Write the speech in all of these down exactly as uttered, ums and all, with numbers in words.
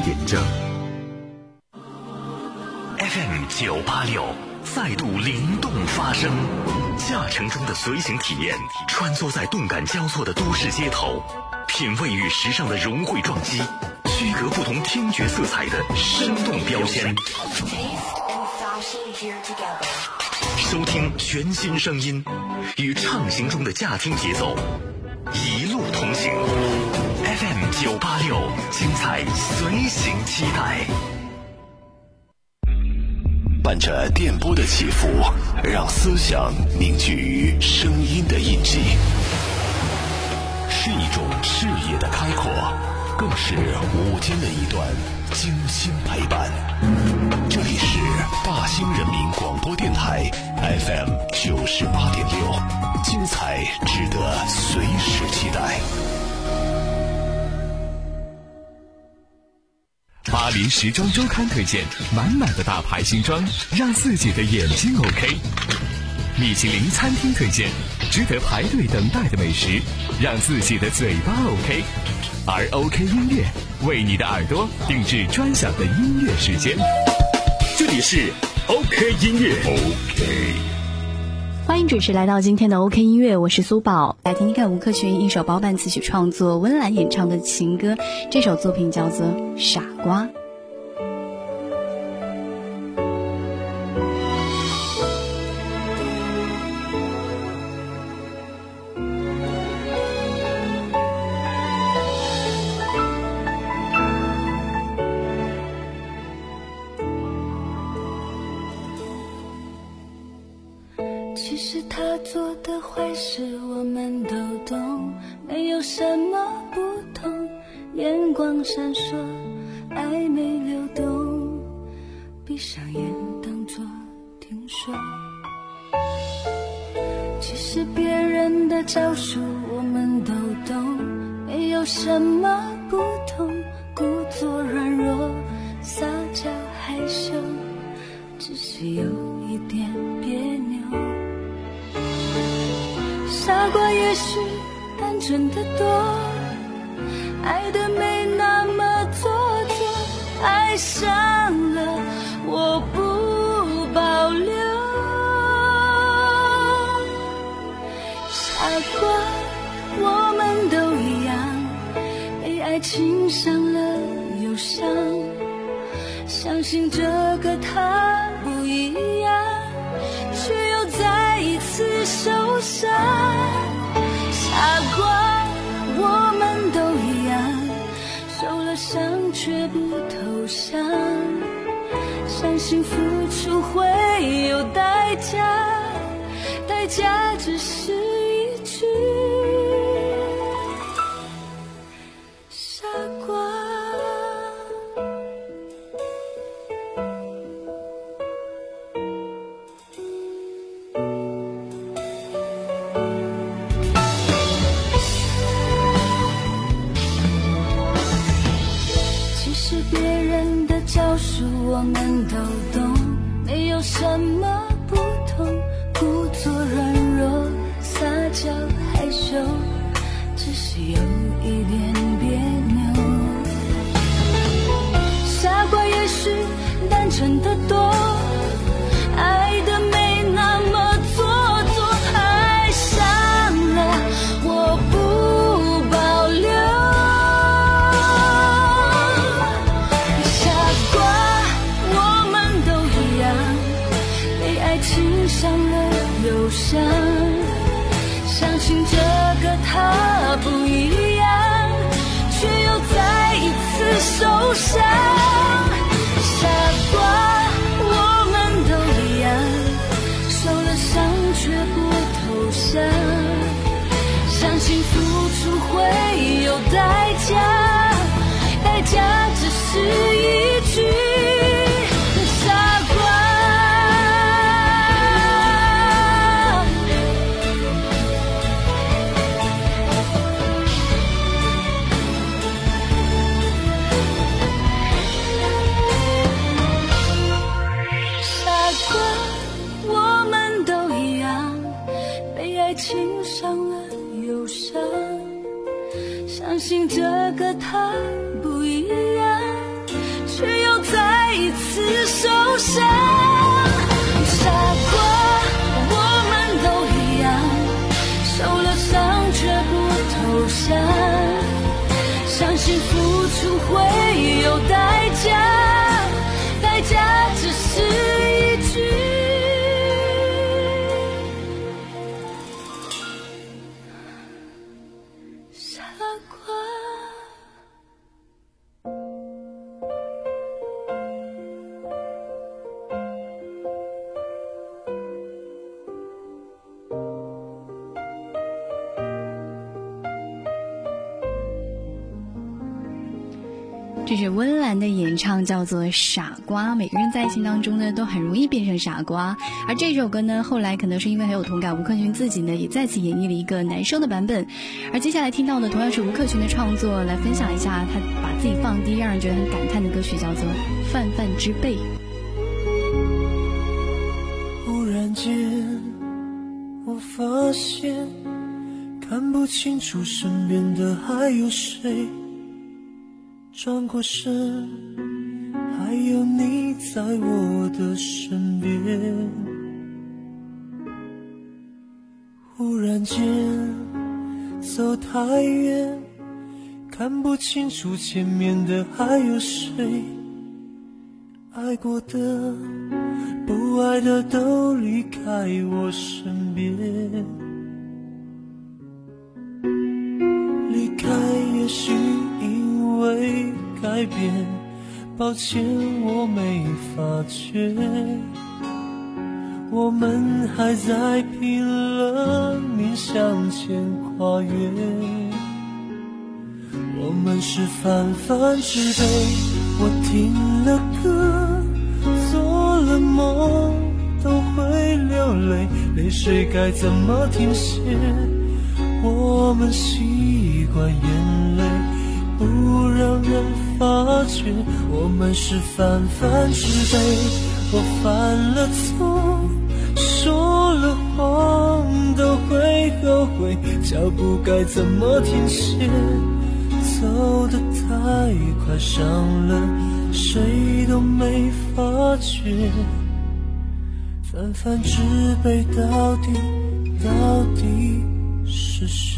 点正。F M 九八六再度灵动发声，驾乘中的随行体验，穿梭在动感交错的都市街头，品味与时尚的融汇撞击，区隔不同听觉色彩的生动标签。收听全新声音，与畅行中的驾听节奏，一路同行。F M 九八六，精彩随行期待。 伴着电波的起伏，让思想凝聚于声音的印记，是一种视野的开阔，更是午间的一段精心陪伴。这里是大兴人民广播电台 F M 九十八点六，精彩值得随时期待。 巴黎时装周刊推荐满满的大牌新装，让自己的眼睛 OK。米其林餐厅推荐值得排队等待的美食，让自己的嘴巴 OK。而 OK 音乐为你的耳朵定制专享的音乐时间。这里是 OK 音乐 OK。 欢迎准时来到今天的 OK 音乐，我是苏宝，来听听看吴克群一首包办词曲创作，温岚演唱的情歌，这首作品叫做《傻瓜》。 其实他做的坏事我们都懂，没有什么不同，眼光闪烁，暧昧流动，闭上眼当作听说。其实别人的招数我们都懂，没有什么不同，故作软弱，撒娇害羞，只是有一点别扭。傻瓜也许单纯的多，爱的没那么做作，爱上了我不保留。傻瓜我们都一样，被爱情伤了忧伤，相信这个他不一样，却又再一次受伤。傻瓜我们都一样，受了伤却不投降，相信付出会有代价，代价只是一句傻瓜。招数我们都懂，没有什么不同，故作软弱，撒娇害羞，只是有一点别扭。傻瓜也许单纯的多，爱的没那么做作，爱上了我不保留。伤了忧伤，相信这个他不一样，却又再一次受伤。傻瓜我们都一样，受了伤却不投降，相信付出会有代价，代价只是一句傻瓜。情伤了忧伤，相信这个他不一样， 伤。傻瓜，我们都一样，受了伤却不投降，相信付出会有代价，代价只是一句傻瓜。 这是温岚的演唱，叫做《傻瓜》。每个人在爱情当中呢，都很容易变成傻瓜。而这首歌呢，后来可能是因为很有同感，吴克群自己呢也再次演绎了一个男生的版本。而接下来听到的同样是吴克群的创作，来分享一下他把自己放低，让人觉得很感叹的歌曲，叫做《泛泛之辈》。 忽然间，我发现看不清楚身边的还有谁。转过身，还有你在我的身边。忽然间走太远，看不清楚前面的还有谁。爱过的不爱的都离开我身边。离开也许因为改变，抱歉我没发觉，我们还在拼了命向前跨越。我们是泛泛之辈，我听了歌做了梦都会流泪，泪水该怎么停歇？我们习惯眼泪不让人发觉，我们是泛泛之辈。我犯了错，说了谎都会后悔，脚步该怎么停歇？走得太快，伤了谁都没发觉。泛泛之辈到底到底是谁？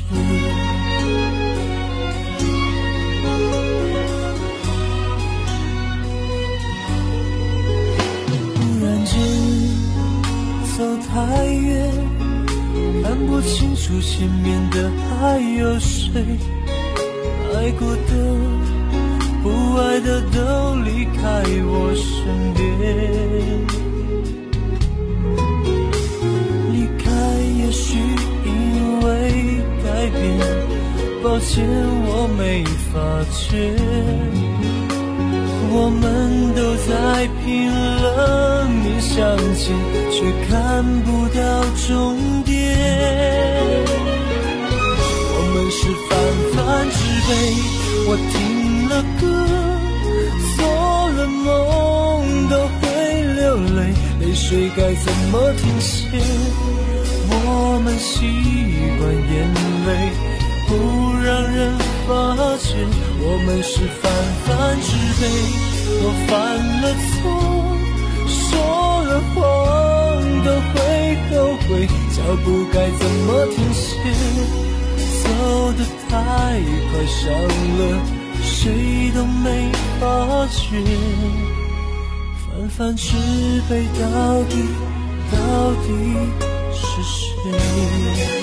走太远，看不清楚前面的还有谁。爱过的不爱的都离开我身边。离开也许因为改变，抱歉我没发觉，我们都在拼了命向前，却看不到终点。我们是泛泛之辈，我听了歌做了梦都会流泪，泪水该怎么停歇？我们习惯眼泪不让人发觉，我们是泛泛之辈。我犯了错，说了谎都会后悔，脚步该怎么停歇？走得太快，伤了谁都没发觉。泛泛之辈到底到底是谁？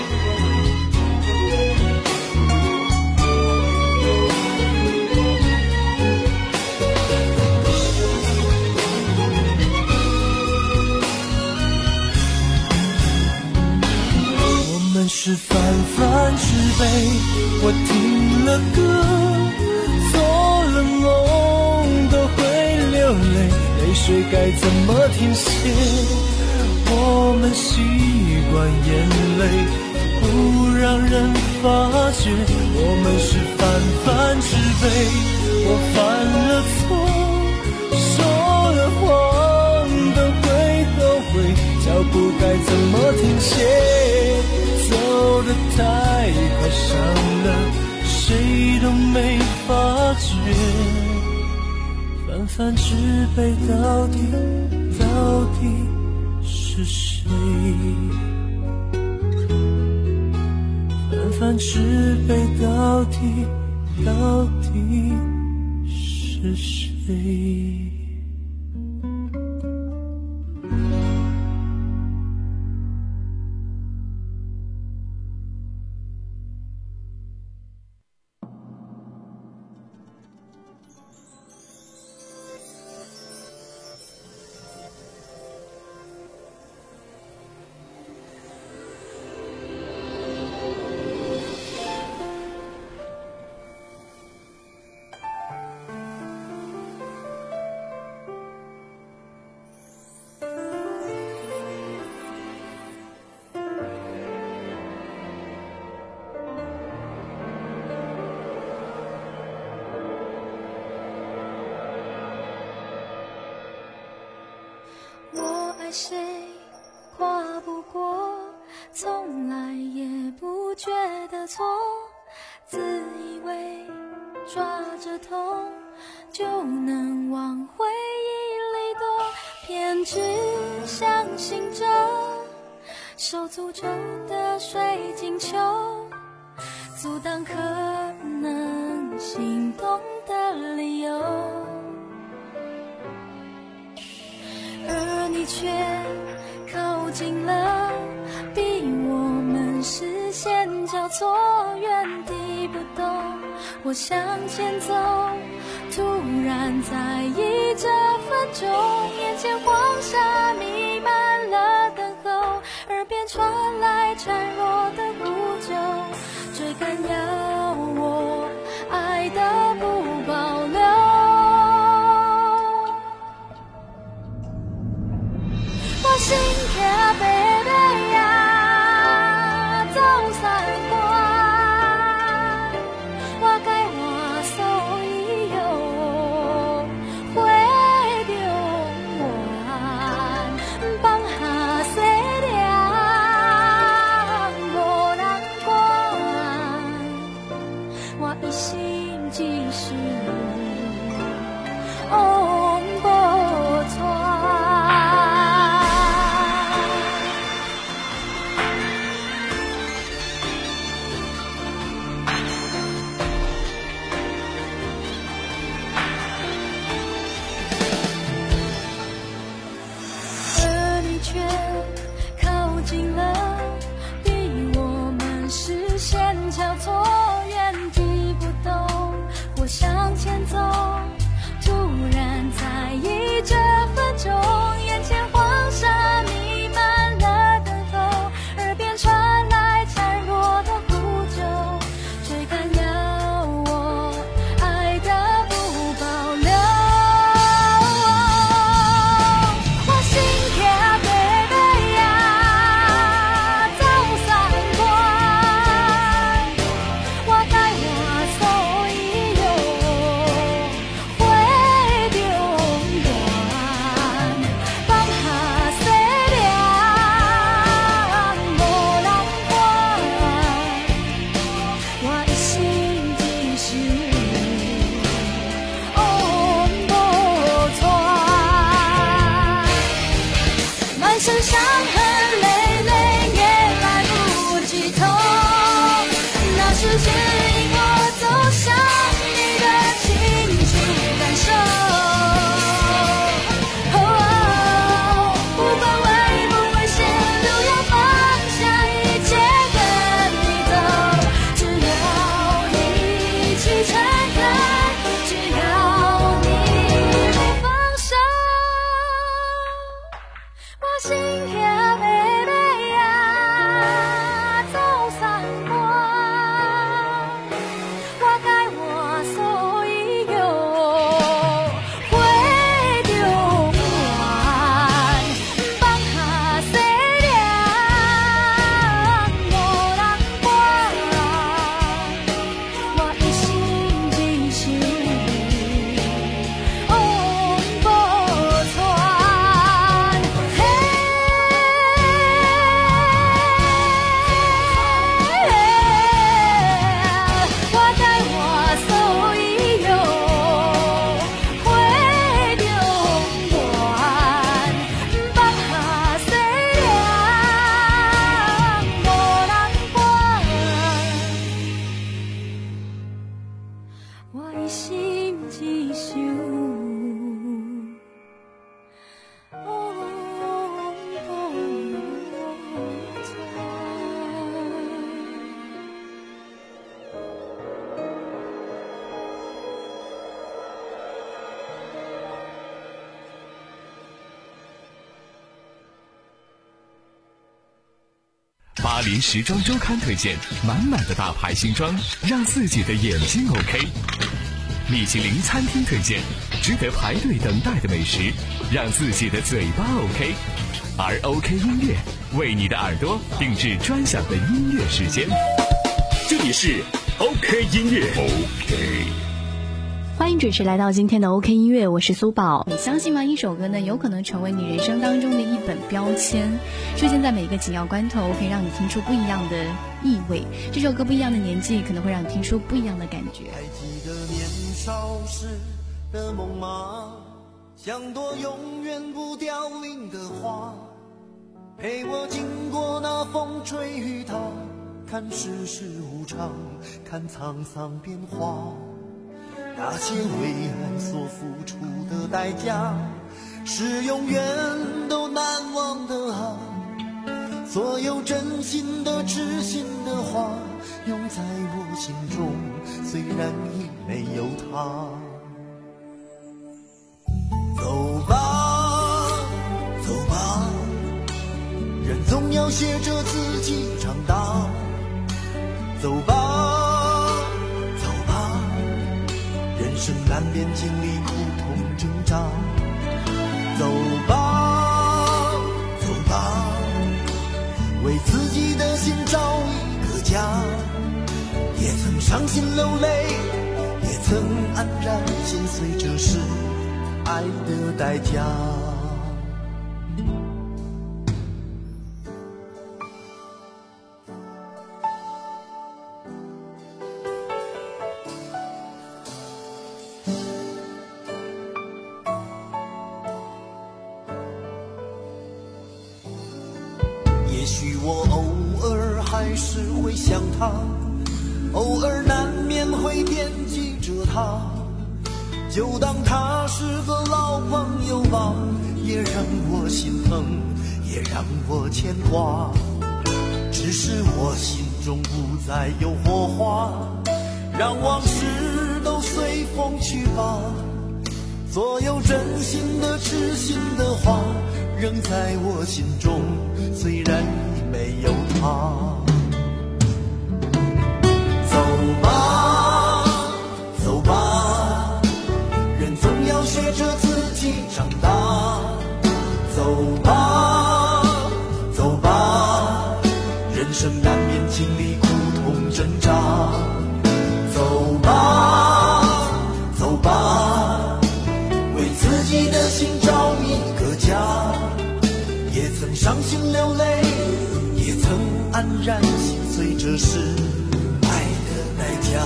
是泛泛之辈，我听了歌做了梦都会流泪，泪水该怎么停歇？我们习惯眼泪不让人发觉，我们是泛泛之辈。我犯了错，说了谎都会后悔，脚步该怎么停歇？走得太快，伤了谁都没发觉。 泛泛之辈到底到底是谁？泛泛之辈到底到底是谁？ 爱谁跨不过，从来也不觉得错，自以为抓着痛就能往回忆里躲，偏只相信着受诅咒的水晶球，阻挡可能心动的理由，而你却靠近了，逼我们视线交错，原地不动。我向前走，突然在意这分钟，眼前黄沙弥漫了等候，耳边传来孱弱的呼救，追赶要我爱的不保留。我心跳贝贝呀，走三关，我该话所以有，会着我巴黎时装周刊推荐，满满的大牌新装，让自己的眼睛 OK。米其林餐厅推荐，值得排队等待的美食，让自己的嘴巴 OK。而 OK 音乐为你的耳朵定制专享的音乐时间， 这里是 OK 音乐 OK。 欢迎准时来到今天的 OK 音乐，我是苏宝。你相信吗？一首歌呢，有可能成为你人生当中的一本标签，出现在每一个紧要关头，可以让你听出不一样的意味。这首歌不一样的年纪，可能会让你听出不一样的感觉。 还记得年少时的梦吗？像朵永远不凋零的花，陪我经过那风吹雨打，看世事无常，看沧桑变化。那些为爱所付出的代价，是永远都难忘的啊！所有真心的痴心的话，永在我心中，虽然已没有他。走吧，走吧，人总要学着自己长大。走吧，走吧，人生难免经历苦痛挣扎。走吧，走吧，为自己的心找一个家。也曾伤心流泪，也曾黯然心碎，这是爱的代价。也许我偶尔还是会想他，偶尔难免会惦记着他，就当他是个老朋友吧，也让我心疼，也让我牵挂。只是我心中不再有火花，让往事都随风去吧。所有真心的痴心的话，仍在我心中，虽然已没有他。走吧，走吧，人总要学着自己长大。走吧，走吧，人生难免经历苦痛挣扎。走吧，走吧，为自己的心找一个家。也曾伤心流泪，也曾黯然心碎，这是爱的代价。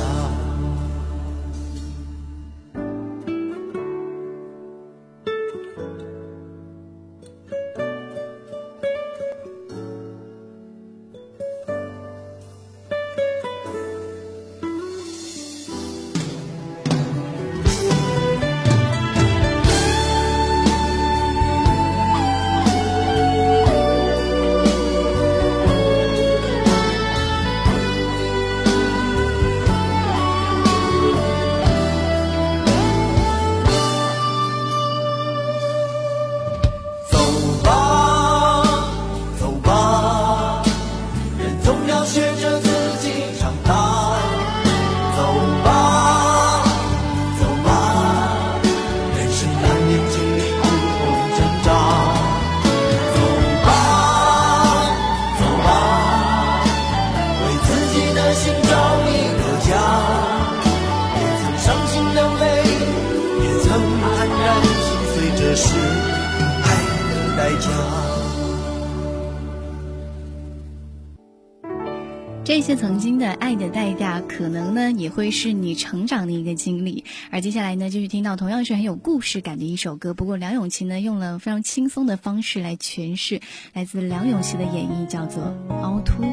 这些曾经的爱的代价，可能呢也会是你成长的一个经历。而接下来呢，就是听到同样是很有故事感的一首歌，不过梁咏琪呢用了非常轻松的方式来诠释，来自梁咏琪的演绎，叫做《凹凸》。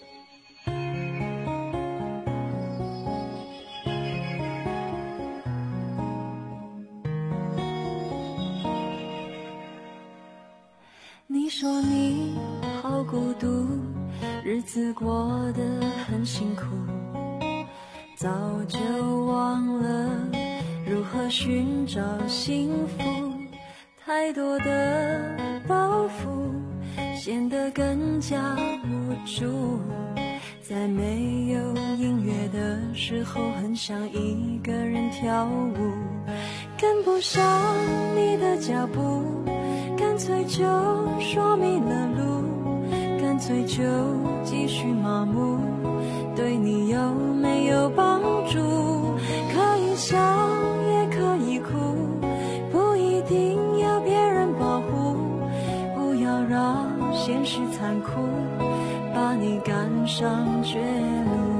你说你好孤独，日子过得很辛苦，早就忘了如何寻找幸福。 太多的包袱显得更加无助，在没有音乐的时候很想一个人跳舞，跟不上你的脚步，干脆就说迷了路，干脆就继续麻木，对你有没有帮助？可以笑也可以哭，不一定要别人保护，不要让现实残酷把你赶上绝路。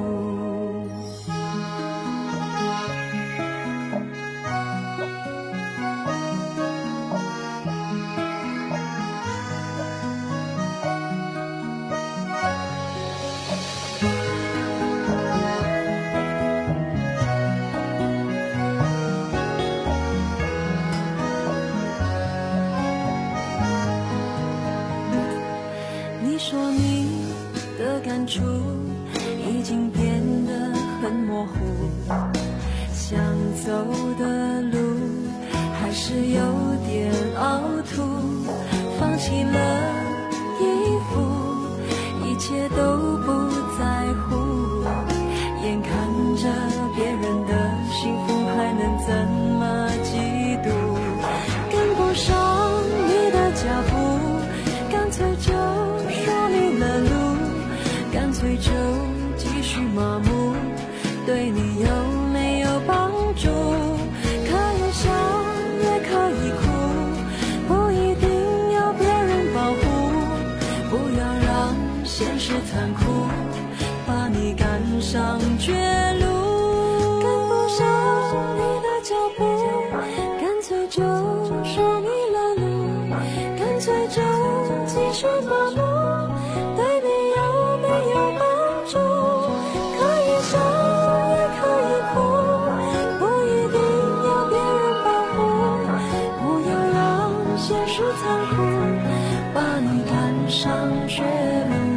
你说你的感触已经变得很模糊，想走的路还是有点凹凸，放弃了衣服，一切都不在乎，眼看着别人的幸福还能怎么嫉妒，跟不上你的脚步，干脆就说迷了路，干脆就继续麻木，对你有没有帮助？可以笑也可以哭，不一定要别人保护，不要让现实残酷把你赶上绝路。跟不上你的脚步，干脆就说迷了路，干脆就继续麻木，对你有没有帮助？可以笑也可以哭，不一定要别人保护，不要让现实残酷把你赶上绝路。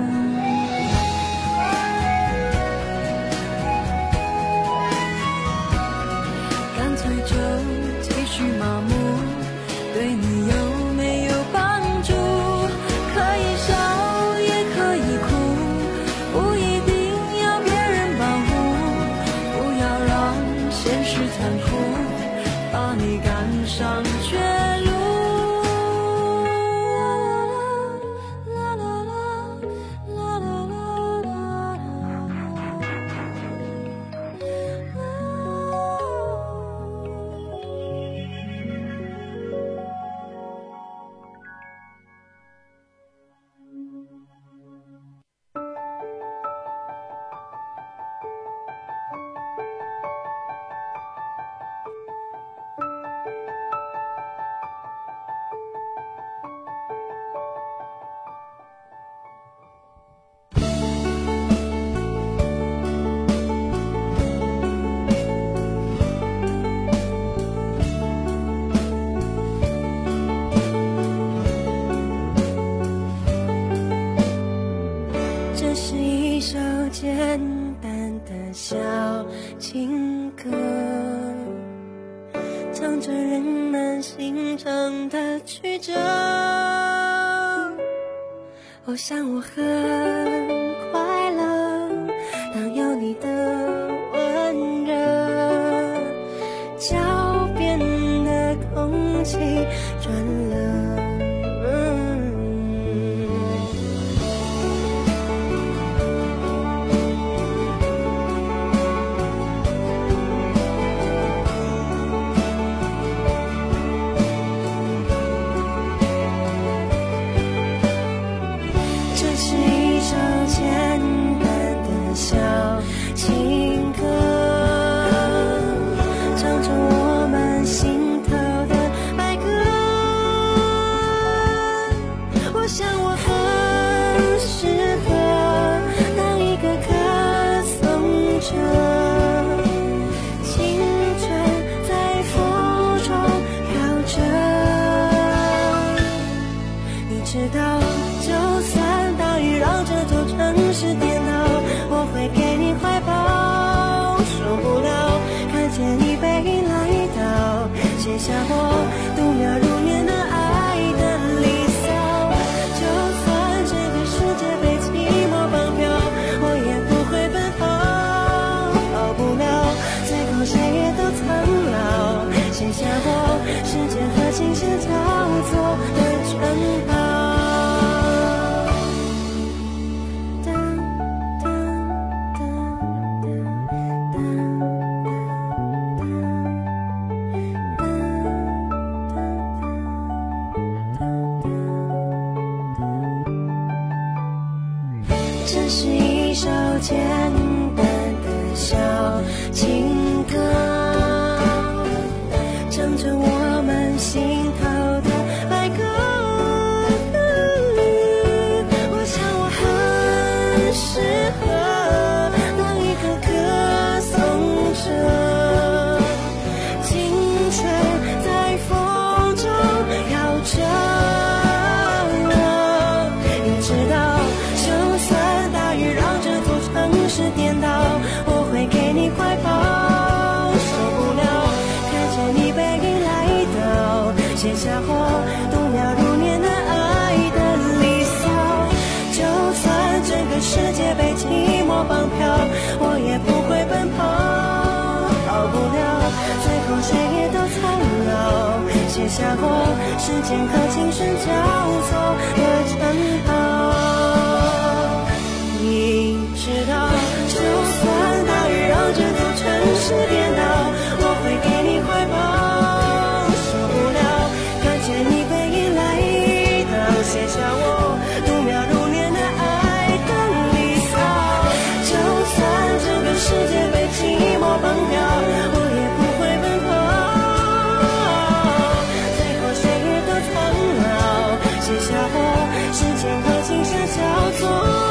干脆就继续麻木，对你有没有帮助？可以笑也可以哭，不一定要别人保护，不要让现实残酷把你赶上绝路。啦啦啦啦啦啦啦这是一首简单的小情歌，唱着人们心肠的曲折。我想我很快乐，当有你的温热，脚边的空气转了。简单的小情歌，唱着我们心头的哀歌。我想我很适合当一个歌颂者，青春在风中飘着。你知道，就算大雨让这座城市颠倒，我会给你怀抱。受不了看见你背影来到，写下我度秒如年时间和情绪交错的城堡。这是一首简单的小情歌，唱着我们心头的爱歌。我想我很适合当一个歌颂者，青春在风中摇着。你知道，就算大雨让这座城市颠倒，我会给你怀抱。受不了看见你背影来到，写下我度秒如年的爱的离骚。就算整个世界被寂寞绑票，我也不会奔跑。逃不了最后谁也都苍老，写下我时间和青春交错的城堡。你知道，就算大雨让这座城市颠倒，我会给你怀抱。受不了看见你背影来到，写下我度秒如年的爱的离骚。就算整个世界被寂寞绑票，我也不会奔跑。最后谁也都苍老，写下我时间和青春交错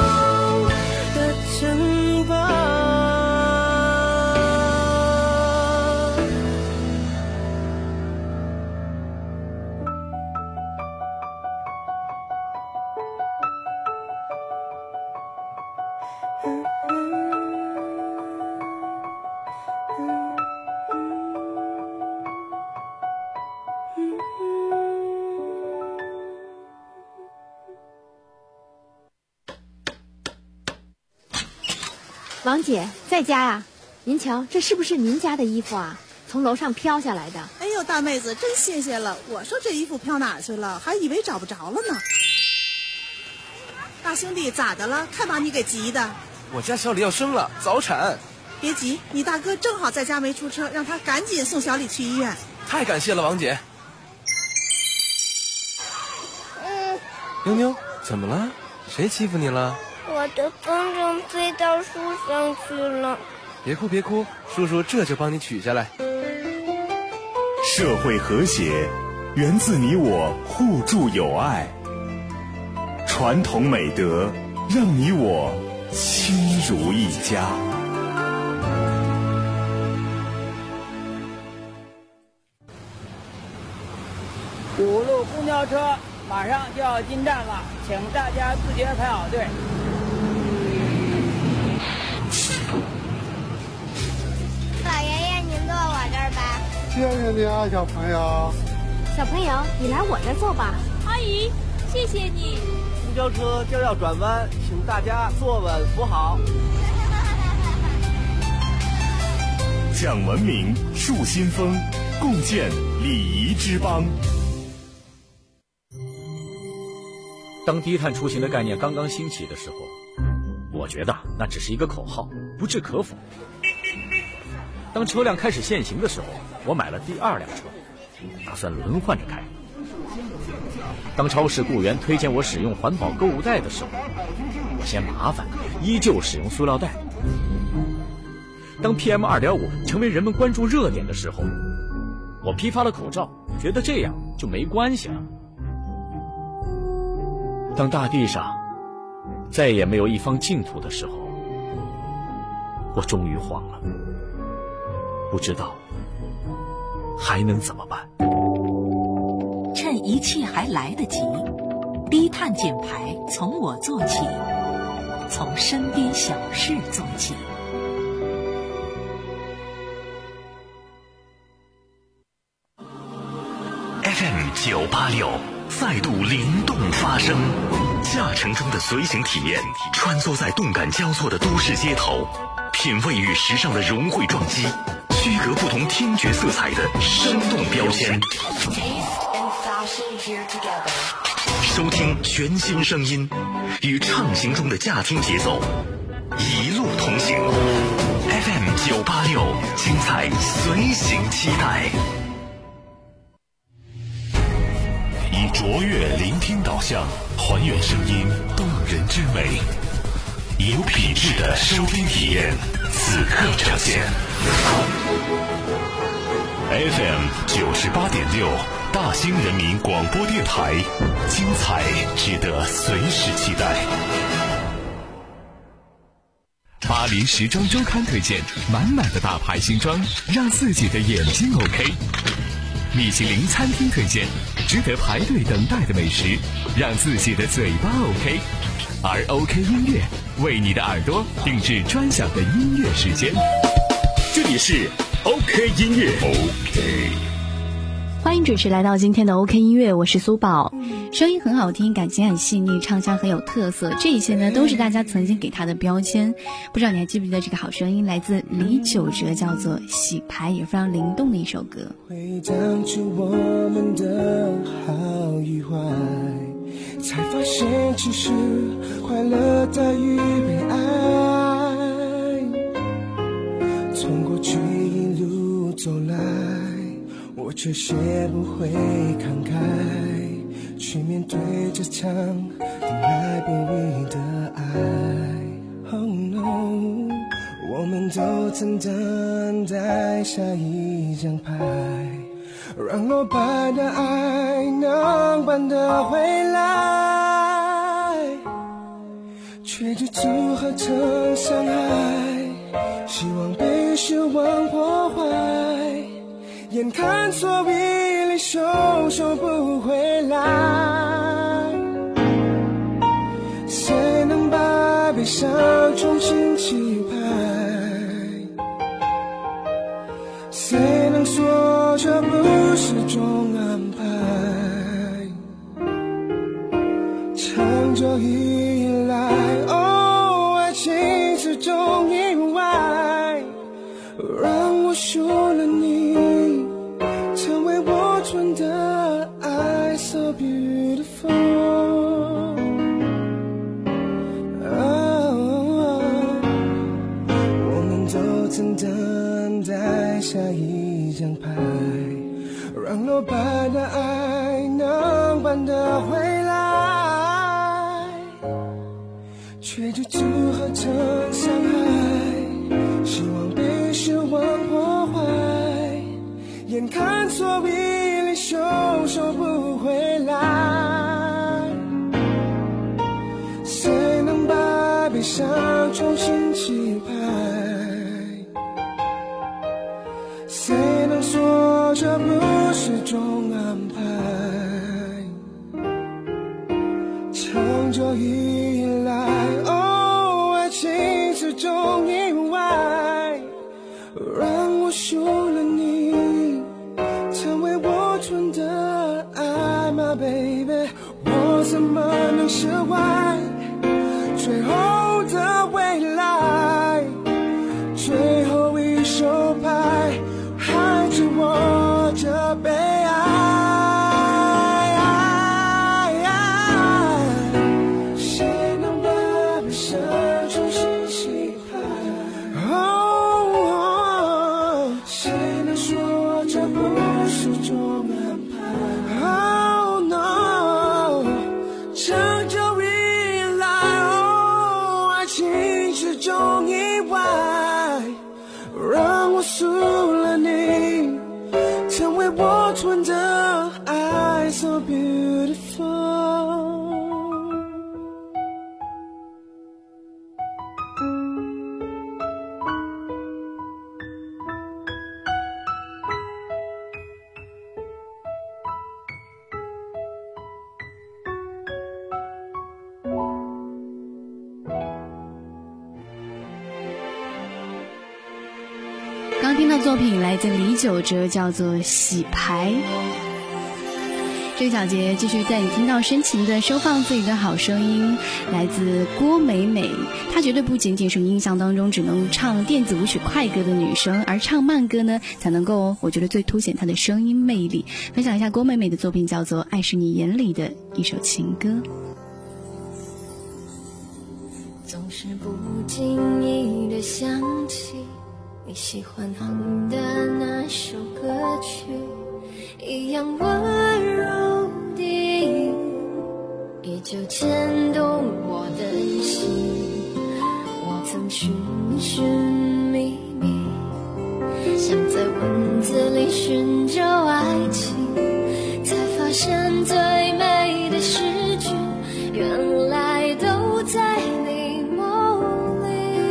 城堡。 王姐在家呀？您瞧，这是不是您家的衣服啊？从楼上飘下来的。 哎呦，大妹子，真谢谢了！我说这衣服飘哪去了，还以为找不着了呢。大兄弟，咋的了？看把你给急的。 我家小李要生了，早产。 别急，你大哥正好在家没出车，让他赶紧送小李去医院。 太感谢了，王姐。 嗯， 妞妞，怎么了？谁欺负你了？ 我的风筝飞到树上去了。 别哭别哭，叔叔这就帮你取下来。 社会和谐源自你我互助友爱，传统美德让你我亲如一家。 五路公交车马上就要进站了，请大家自觉排好队。 老爷爷，您坐我这儿吧。 谢谢你啊，小朋友。 小朋友，你来我这儿坐吧。 阿姨，谢谢你。 公交车就要转弯，请大家坐稳扶好。 讲文明，树新风，共建礼仪之邦。 当低碳出行的概念刚刚兴起的时候，我觉得那只是一个口号，不置可否。当车辆开始限行的时候，我买了第二辆车，打算轮换着开。当超市雇员推荐我使用环保购物袋的时候，我嫌麻烦，依旧使用塑料袋。当 P M 二点五 成为人们关注热点的时候，我批发了口罩，觉得这样就没关系了。当大地上再也没有一方净土的时候，我终于慌了，不知道还能怎么办。 趁一切还来得及，低碳减排从我做起，从身边小事做起。 F M 九八六再度灵动发声，驾乘中的随行体验，穿梭在动感交错的都市街头，品味与时尚的融汇撞击， 区隔不同听觉色彩的生动标签。收听全新声音，与畅行中的驾听节奏一路同行。F M 九八六，精彩随行期待。 以卓越聆听导向，还原声音动人之美，有品质的收听体验，此刻呈现。F M 九十八点六，大兴人民广播电台，精彩值得随时期待。 巴黎时装周刊推荐，满满的大牌新装，让自己的眼睛 OK。米其林餐厅推荐，值得排队等待的美食，让自己的嘴巴 OK。而 OK 音乐为你的耳朵定制专享的音乐时间。 这里是 OK 音乐 OK。 欢迎准时来到今天的 OK 音乐，我是苏宝。声音很好听，感情很细腻，唱腔很有特色，这些呢都是大家曾经给他的标签。不知道你还记不记得这个好声音，来自李玖哲，叫做洗牌，也非常灵动的一首歌。 回当初我们的好与坏，才发现其实快乐大于悲哀。从过去一路走来，我却学不会慷慨，去面对这场等来不易的爱。 Oh no， 我们都曾等待下一张牌，让落败的爱能扳得回来，却只组合成伤害，希望被失望破坏，眼看错比离手收不回来，谁能把悲伤重新起牌？谁能说这不是种安排？长久以来，哦，爱情是种意外，让我输了你，成为我纯的爱 ，so beautiful。Oh, 我们都曾等待下一张牌，让落败的爱能扳得回来，却只组合成伤害，希望被失望破坏，眼看错比离手收不回来，谁能把悲伤重新起牌？谁能说这不是种安排？长久以来，哦，爱情是种意外，让我输了你，成为我纯的爱 ，my baby， 我怎么能释怀？最后的未来，最后一手牌，还着我这悲哀。谁能把悲伤重新洗牌？哦，谁能说这不是种安排 ？Oh no， 长久以来，哦，爱情是种意外，让我输了你，成为我纯的爱 ，so beautiful。 刚听到作品来自李玖哲，叫做《洗牌》。 这个小节继续带你听到深情的收放自己的好声音，来自郭美美。她绝对不仅仅是印象当中只能唱电子舞曲快歌的女生，而唱慢歌呢才能够我觉得最凸显她的声音魅力。分享一下郭美美的作品，叫做《爱是你眼里的一首情歌》。 总是不经意地想起你喜欢哼的那首歌曲，一样温柔的音依旧牵动我的心。我曾寻寻觅觅，想在文字里寻找爱情，才发现最美的诗句原来都在你梦里。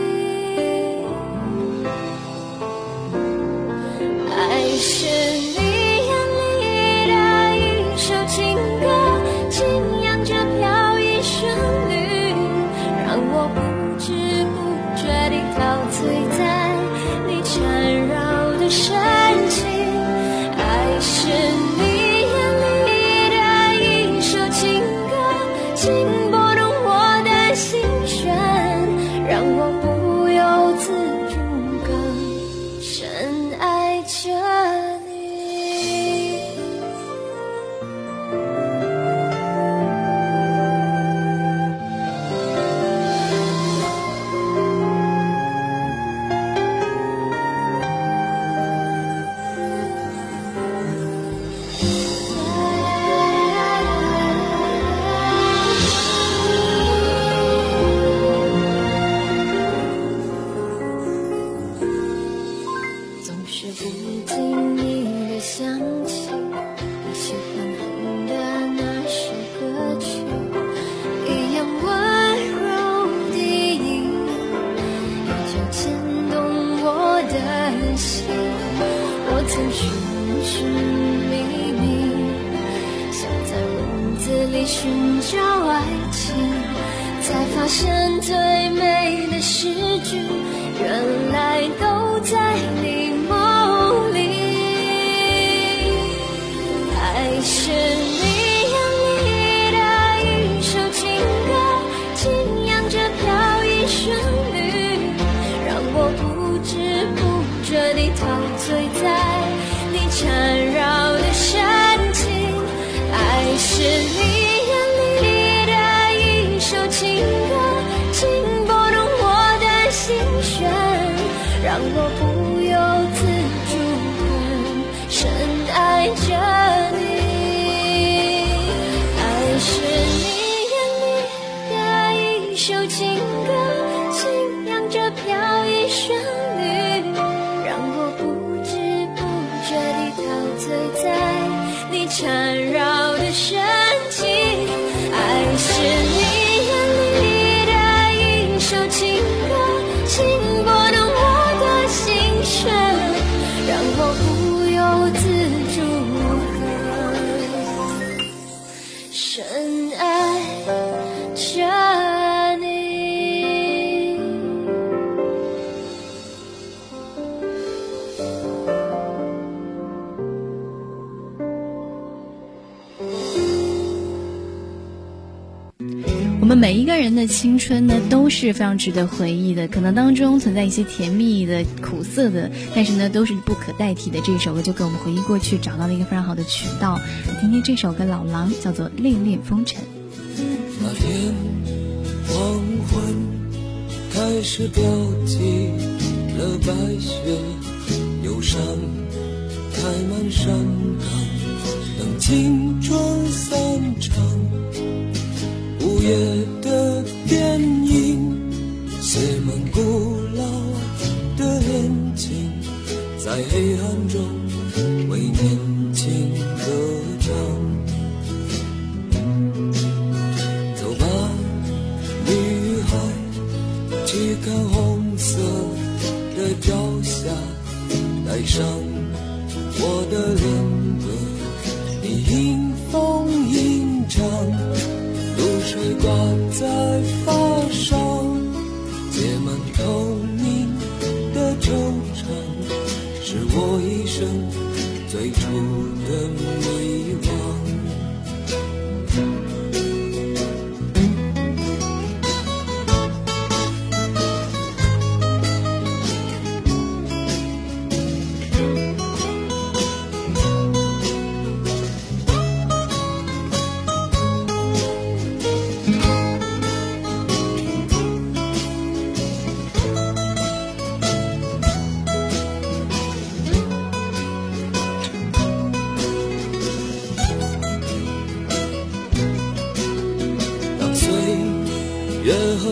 爱是你眼里的一首情歌，轻扬着飘逸旋律，让我不知不觉地陶醉在你缠绕的深情。爱是你眼里的一首情歌，轻拨动我的心弦，让我不由自主更深爱着你。总是不经意地想起你喜欢哼的那首歌曲，一样温柔的音依旧牵动我的心。我曾寻寻觅觅，想在文字里寻找爱情，才发现最美的诗句原来都在你梦里。爱是你眼里的一首情歌，轻扬着飘逸旋律，让我不知不觉地陶醉在你缠绕的深情。爱是你眼里的一首情歌，轻拨动我的心弦，让我不由自主更深爱着你。爱是你眼里的一首情歌，轻扬着飘逸旋律，让我不知不觉地陶醉在你缠绕的深情。爱是你眼里的一首情歌，轻拨动我的心弦，让我不由自主更深爱着你。 我们每一个人的青春呢都是非常值得回忆的，可能当中存在一些甜蜜的、苦涩的，但是呢都是不可代替的。这首歌就给我们回忆过去找到了一个非常好的渠道。听听这首歌，老狼，叫做《恋恋风尘》。 那天黄昏开始标记了白雪，忧伤开满山岗，等青春散场。午夜的电影写满古老的恋情，在黑暗中为年轻歌唱。走吧，女孩，去看红色的朝霞，带上我的恋歌，你迎风吟唱，露水挂在发梢，结满透明的惆怅，是我一生最初的迷惘。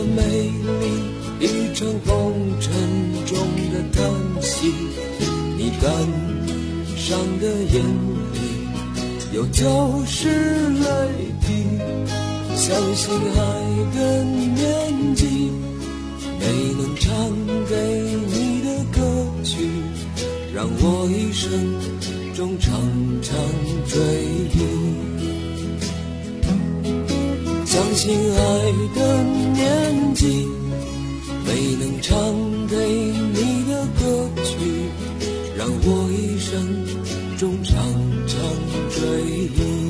美丽，一场红尘中的叹息。你感伤的眼里有旧时泪滴，相信爱的年纪，没能唱给你的歌曲，让我一生中常常追忆。相信爱的年纪，没能唱给你的歌曲，让我一生中常常追忆。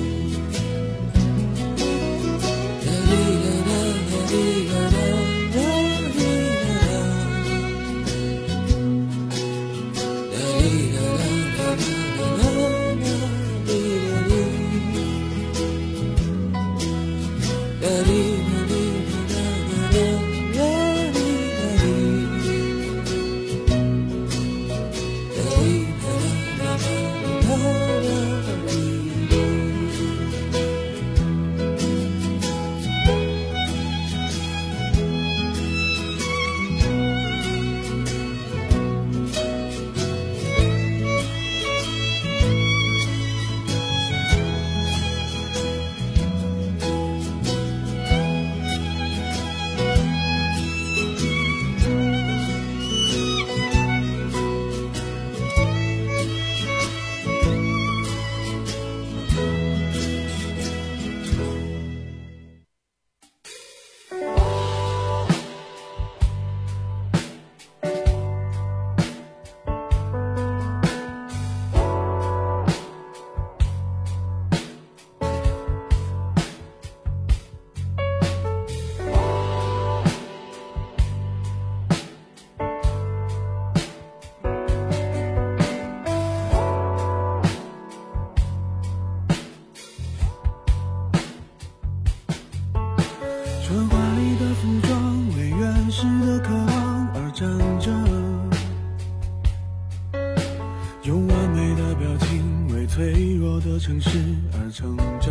城市而撑着，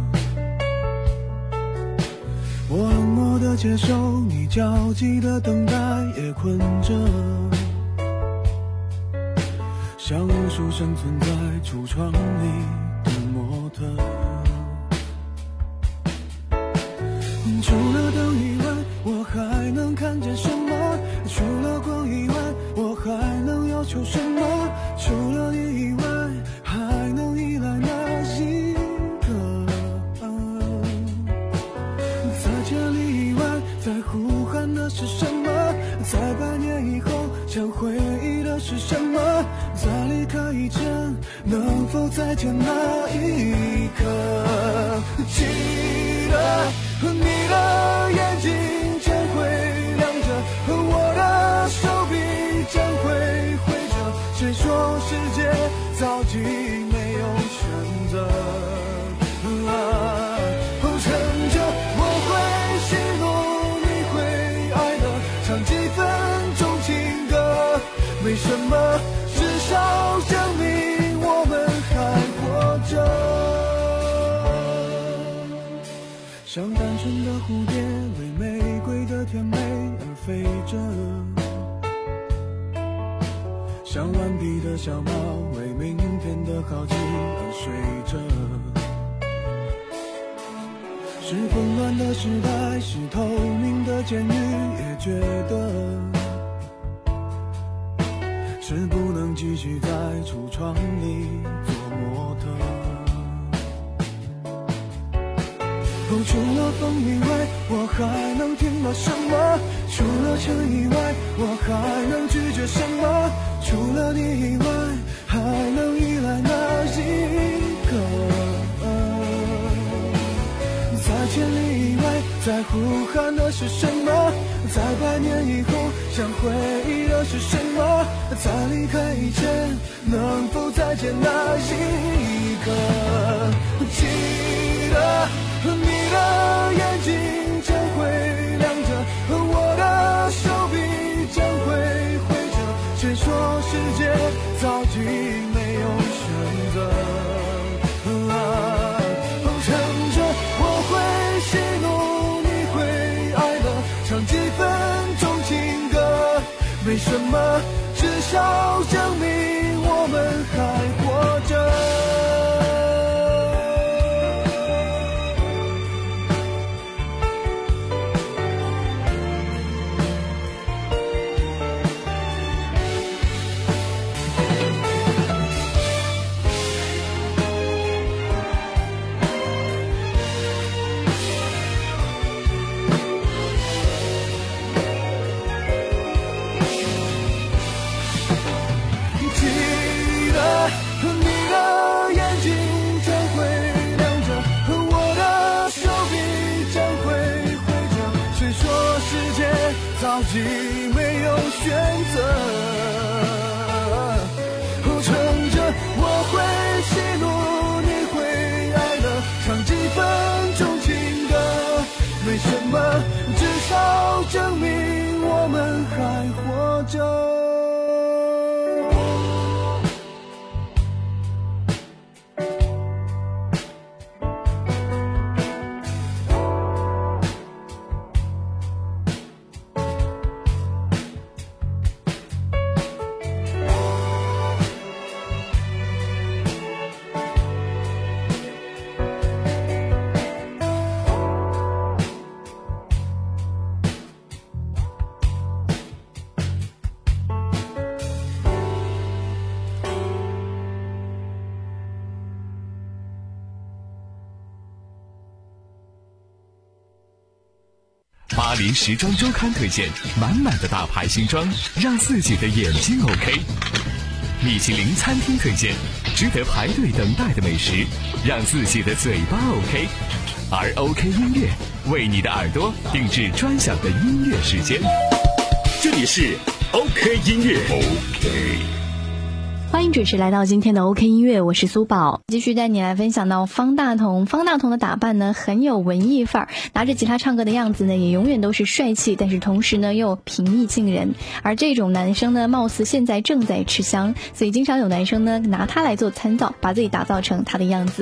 我冷漠地接受你焦急的等待，也困着，像无数生存在橱窗里的模特。除了灯以外，我还能看见什么？除了光以外，我还能要求什么？除了你以外，还能依赖哪一个？在千里以外，在呼喊的是什么？在百年以后，想回忆的是什么？在离开以前，能否再见那一刻？记得你的眼睛将会亮着，我的手臂将会挥着。谁说世界早已没有选择？啊，趁着我会喜怒，你会爱的，唱几分钟情歌，没什么，至少证明我们还活着。像单纯的蝴蝶，为玫瑰的甜美而飞着，像顽皮的小猫，为明天的好奇而睡着。是混乱的时代，是透明的监狱，也觉得是不能继续在橱窗里做模特。除了风以外，我还能听到什么？除了尘以外，我还能拒绝什么？除了你以外，还能依赖哪一个？在千里以外，在呼喊的是什么？在百年以后，想回忆的是什么？在离开以前，能否再见那一刻？记得你的眼睛将会亮着，我的手臂将会挥着。谁说世界早已没有选择？啊，趁着我会喜怒，你会爱的， 己没有选择。撑着我会喜怒，你会哀乐，唱几分钟情歌，没什么，至少证明我们还活着。 巴黎时装周刊推荐满满的大牌新装，让自己的眼睛 OK。米其林餐厅推荐值得排队等待的美食，让自己的嘴巴 OK。而 OK 音乐为你的耳朵定制专享的音乐时间。 这里是 OK 音乐 OK。 欢迎准时来到今天的 OK 音乐，我是苏宝，继续带你来分享到方大同。方大同的打扮呢很有文艺范儿，拿着吉他唱歌的样子呢也永远都是帅气，但是同时呢又平易近人。而这种男生呢貌似现在正在吃香，所以经常有男生呢拿他来做参照，把自己打造成他的样子。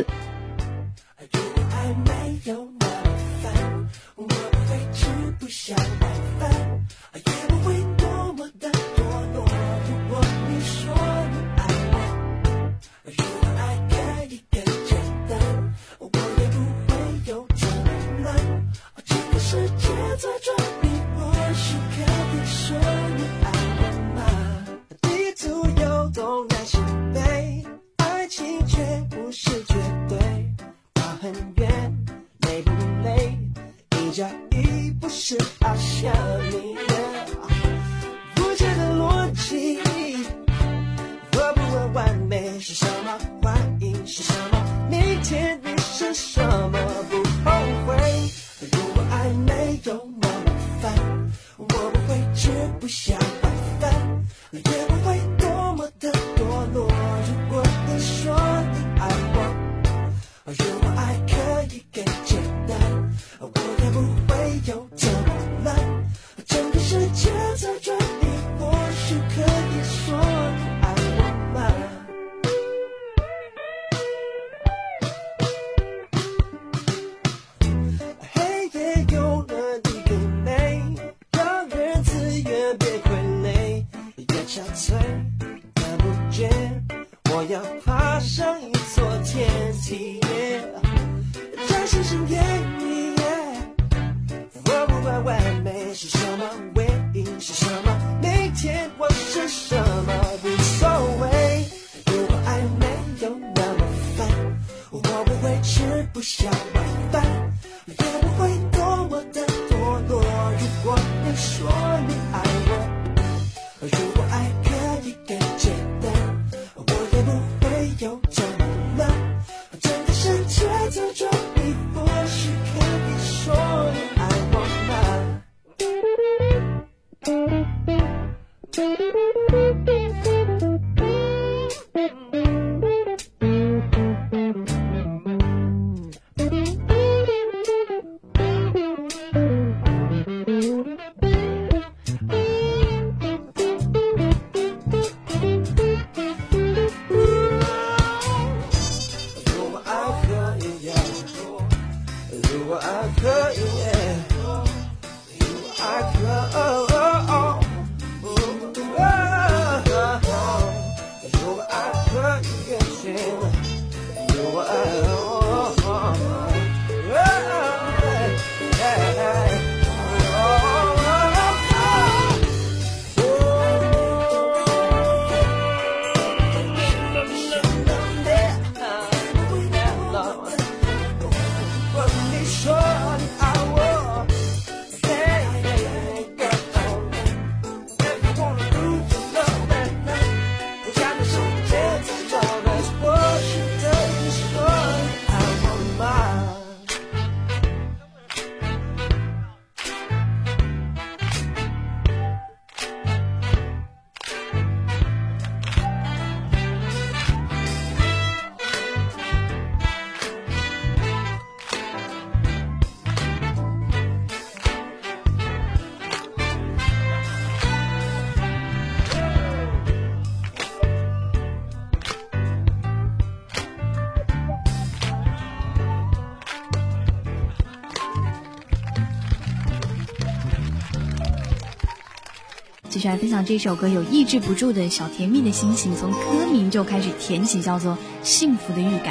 继续来分享这首歌有抑制不住的小甜蜜的心情，从歌名就开始甜起，叫做幸福的预感。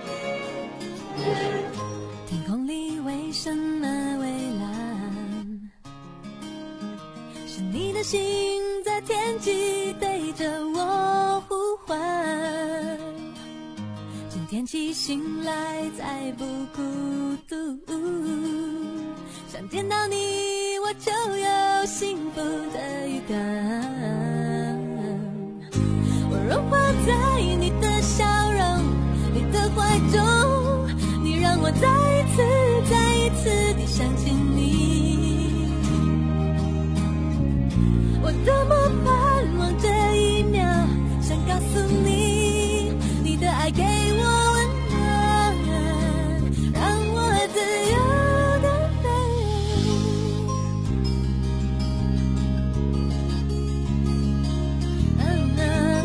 天空里为什么蔚蓝？是你的心在天际对着我呼唤，今天起醒来再不孤独，想见到你我就有幸福的预感，我融化在你的笑容，你的怀中，你让我再一次再一次地想起你，我多么盼望这一秒，想告诉你，你的爱给我温暖，让我自由地飞。嗯嗯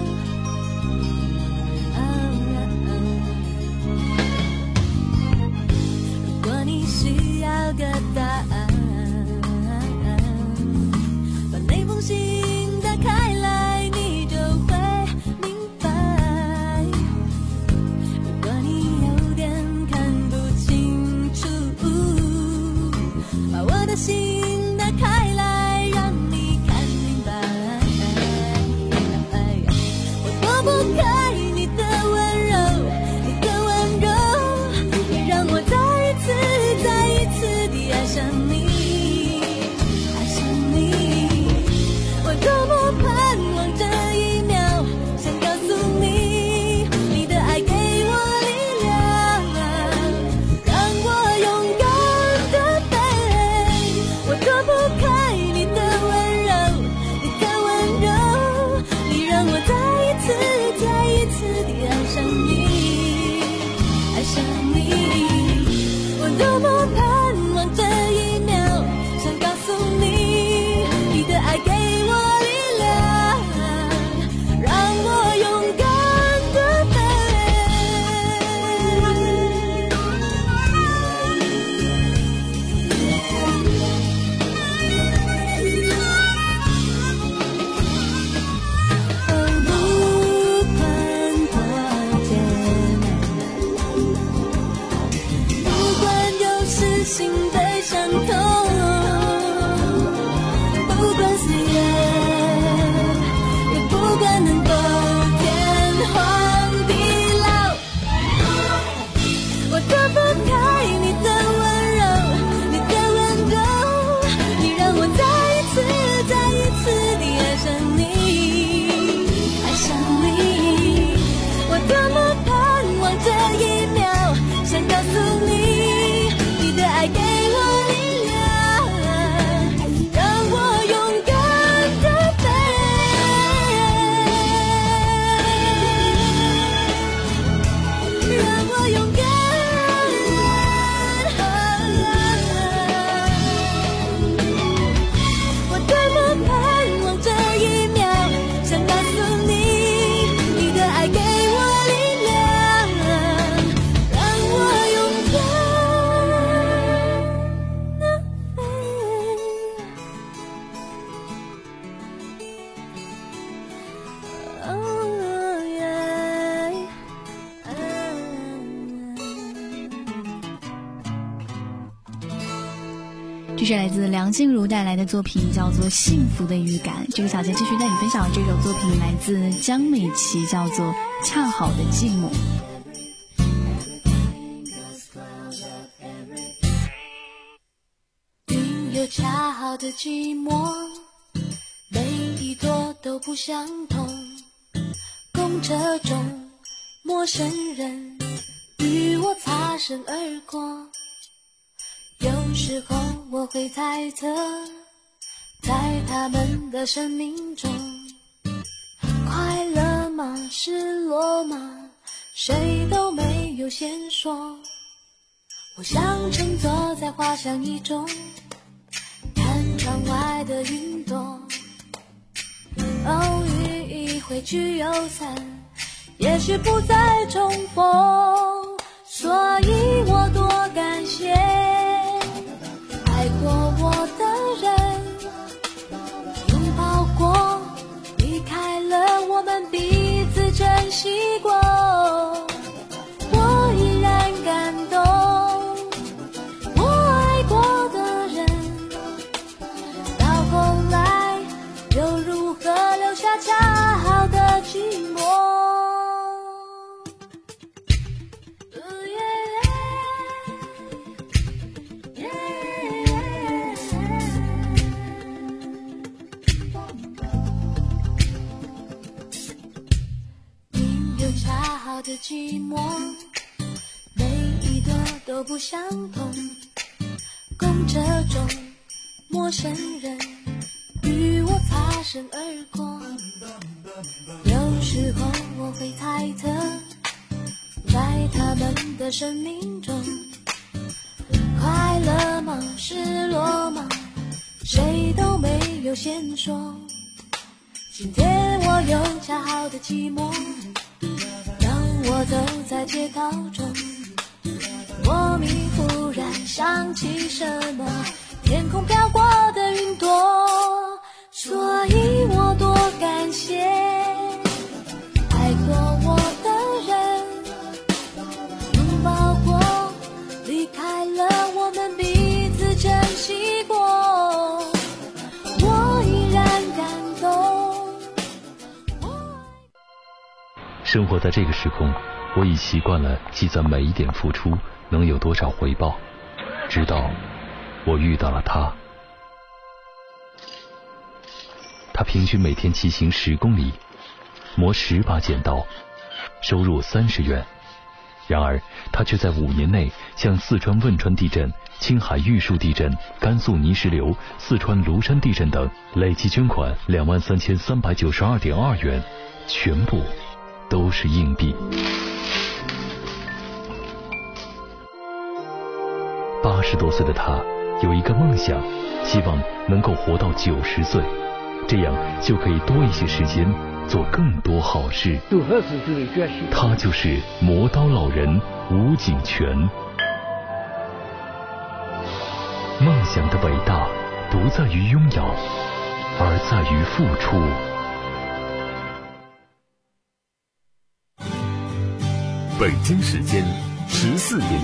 如果你需要个答案，把那封信打开来，你就会明白。如果你有点看不清楚，把我的心打开来，让你看明白。我躲不开你的温柔，你的温柔，你让我再一次再一次地爱上你，爱上你。我多么盼望这一秒，想告诉你，你的爱给我力量，让我勇敢地飞。我躲不开你的温柔，你的温柔，你让我再一次再一次地爱上你，爱上你。我多么盼望这一秒，想告诉你，你的爱给我力量，让我勇敢地飞。不管多艰难，不管有时心被伤痛，不管岁月，也不管能否天荒地老，我躲不开你的温柔，你的温柔，你让我再一次再一次地爱上你，爱上你。我多么盼望这一秒，想告诉你，你的爱给我力量，让我勇敢地飞，让我勇敢。我多么盼望这一秒，想告诉你，你的爱给我力量，让我勇敢地飞。哦耶， 这是来自梁静茹带来的作品，叫做《幸福的预感》。这个小杰继续带你分享这首作品，来自江美琪，叫做《恰好的寂寞》。 云有恰好的寂寞，每一朵都不相同。公车中，陌生人与我擦身而过。有时候我会猜测，在他们的生命中，快乐吗？失落吗？谁都没有先说。我想乘坐在花香一中，看窗外的云朵。偶遇一回聚又散，也许不再重逢，所以我多感谢爱过我的人，拥抱过都不相同。公车中陌生人与我擦身而过，有时候我会猜测，在他们的生命中，快乐吗？失落吗？谁都没有先说。今天我有恰好的寂寞，当我走在街道中，莫名忽然想起什么，天空飘过的云朵，所以我多感谢爱过我的人，拥抱过，离开了，我们彼此珍惜过，我依然感动。 生活在这个时空，我已习惯了计算每一点付出能有多少回报，直到我遇到了他。他平均每天骑行十公里，磨十把剪刀，收入三十元。然而他却在五年内向四川汶川地震、青海玉树地震、甘肃泥石流、四川庐山地震等累计捐款两万三千三百九十二点二元，全部都是硬币。八十多岁的他有一个梦想，希望能够活到九十岁，这样就可以多一些时间做更多好事。他就是磨刀老人吴景全。梦想的伟大不在于拥有，而在于付出。 北京时间十四点。